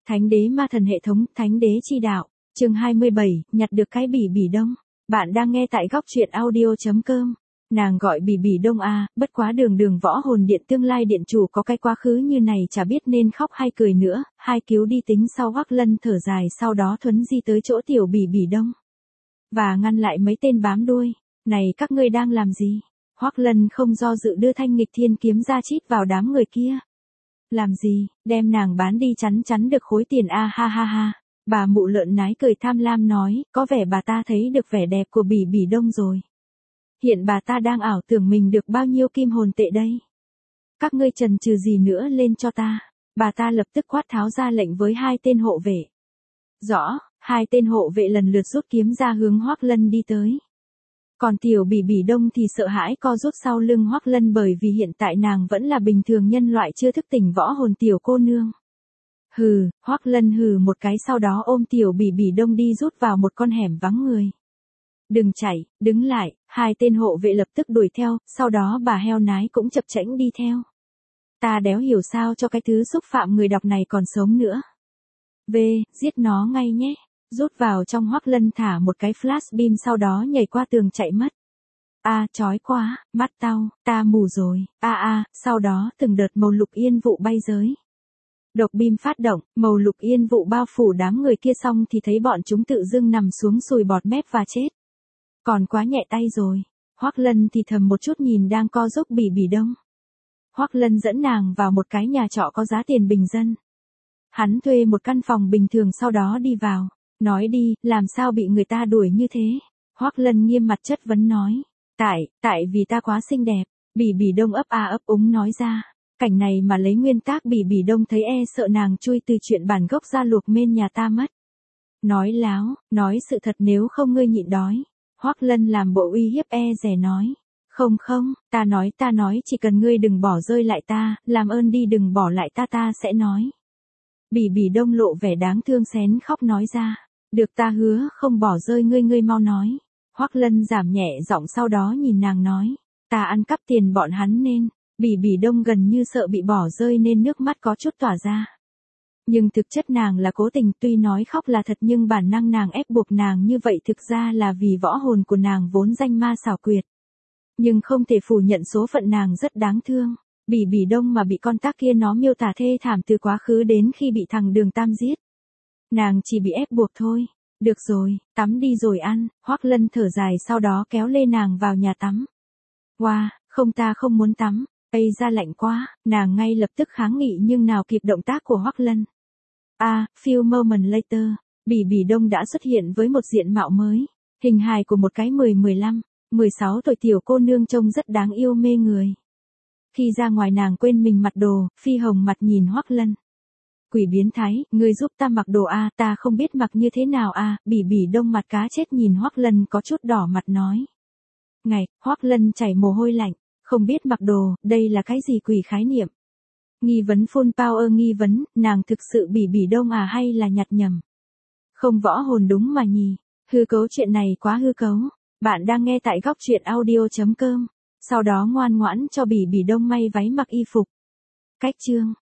Thánh đế ma thần hệ thống, thánh đế chi đạo, chương 27, nhặt được cái bỉ bỉ đông. Bạn đang nghe tại góc truyện audio.com. Nàng gọi bỉ bỉ đông à, bất quá đường võ hồn điện tương lai điện chủ có cái quá khứ như này chả biết nên khóc hay cười nữa, hai cứu đi tính sau Hoắc Lân thở dài sau đó thuấn di tới chỗ tiểu bỉ bỉ đông. Và ngăn lại mấy tên bám đuôi, này các ngươi đang làm gì? Hoắc Lân không do dự đưa thanh nghịch thiên kiếm ra chít vào đám người kia. Làm gì, đem nàng bán đi chắn được khối tiền a ha ha ha. Bà mụ lợn nái cười tham lam nói, có vẻ bà ta thấy được vẻ đẹp của bỉ bỉ đông rồi. Hiện bà ta đang ảo tưởng mình được bao nhiêu kim hồn tệ đây. Các ngươi chần chừ gì nữa lên cho ta. Bà ta lập tức quát tháo ra lệnh với hai tên hộ vệ. Rõ, hai tên hộ vệ lần lượt rút kiếm ra hướng Hoắc Lân đi tới. Còn tiểu bỉ bỉ đông thì sợ hãi co rút sau lưng Hoắc Lân bởi vì hiện tại nàng vẫn là bình thường nhân loại chưa thức tỉnh võ hồn tiểu cô nương. Hừ, Hoắc Lân hừ một cái sau đó ôm tiểu bỉ bỉ đông đi rút vào một con hẻm vắng người. Đừng chạy, đứng lại, hai tên hộ vệ lập tức đuổi theo, sau đó bà heo nái cũng chập chễnh đi theo. Ta đéo hiểu sao cho cái thứ xúc phạm người đọc này còn sống nữa. Giết nó ngay nhé. Rút vào trong Hoắc Lân thả một cái flash beam sau đó nhảy qua tường chạy mất. Chói quá, mắt tao, ta mù rồi, sau đó từng đợt màu lục yên vụ bay tới. Độc beam phát động, màu lục yên vụ bao phủ đám người kia xong thì thấy bọn chúng tự dưng nằm xuống sùi bọt mép và chết. Còn quá nhẹ tay rồi, Hoắc Lân thì thầm một chút nhìn đang co giúp bỉ bỉ đông. Hoắc Lân dẫn nàng vào một cái nhà trọ có giá tiền bình dân. Hắn thuê một căn phòng bình thường sau đó đi vào. Nói đi, làm sao bị người ta đuổi như thế? Hoắc Lân nghiêm mặt chất vấn nói. Tại vì ta quá xinh đẹp. Bỉ bỉ đông ấp úng nói ra. Cảnh này mà lấy nguyên tác bỉ bỉ đông thấy sợ nàng chui từ chuyện bản gốc ra luộc mên nhà ta mất. Nói láo, nói sự thật nếu không ngươi nhịn đói. Hoắc Lân làm bộ uy hiếp dè nói. Không, ta nói chỉ cần ngươi đừng bỏ rơi lại ta, làm ơn đi đừng bỏ lại ta sẽ nói. Bỉ bỉ đông lộ vẻ đáng thương xén khóc nói ra. Được ta hứa không bỏ rơi ngươi mau nói. Hoắc Lân giảm nhẹ giọng sau đó nhìn nàng nói. Ta ăn cắp tiền bọn hắn nên. Bỉ bỉ đông gần như sợ bị bỏ rơi nên nước mắt có chút tỏa ra. Nhưng thực chất nàng là cố tình tuy nói khóc là thật nhưng bản năng nàng ép buộc nàng như vậy thực ra là vì võ hồn của nàng vốn danh ma xảo quyệt. Nhưng không thể phủ nhận số phận nàng rất đáng thương. Bỉ bỉ đông mà bị con tác kia nó miêu tả thê thảm từ quá khứ đến khi bị thằng Đường Tam giết. Nàng chỉ bị ép buộc thôi. Được rồi, tắm đi rồi ăn. Hoắc Lân thở dài sau đó kéo lê nàng vào nhà tắm. Không ta không muốn tắm. Ra lạnh quá. Nàng ngay lập tức kháng nghị nhưng nào kịp động tác của Hoắc Lân. Few moment later, bỉ bỉ đông đã xuất hiện với một diện mạo mới. Hình hài của một cái 10-15, 16 tuổi tiểu cô nương trông rất đáng yêu mê người. Khi ra ngoài nàng quên mình mặc đồ, phi hồng mặt nhìn Hoắc Lân. Quỷ biến thái, ngươi giúp ta mặc đồ ta không biết mặc như thế nào bỉ bỉ đông mặt cá chết nhìn Hoắc Lân có chút đỏ mặt nói. Hoắc Lân chảy mồ hôi lạnh, không biết mặc đồ, đây là cái gì quỷ khái niệm. Nghi vấn full power nghi vấn, nàng thực sự bỉ bỉ đông hay là nhặt nhầm. Không võ hồn đúng mà nhỉ, hư cấu chuyện này quá hư cấu. Bạn đang nghe tại góc truyện audio.com. Sau đó ngoan ngoãn cho bỉ bỉ đông may váy mặc y phục. Cách chương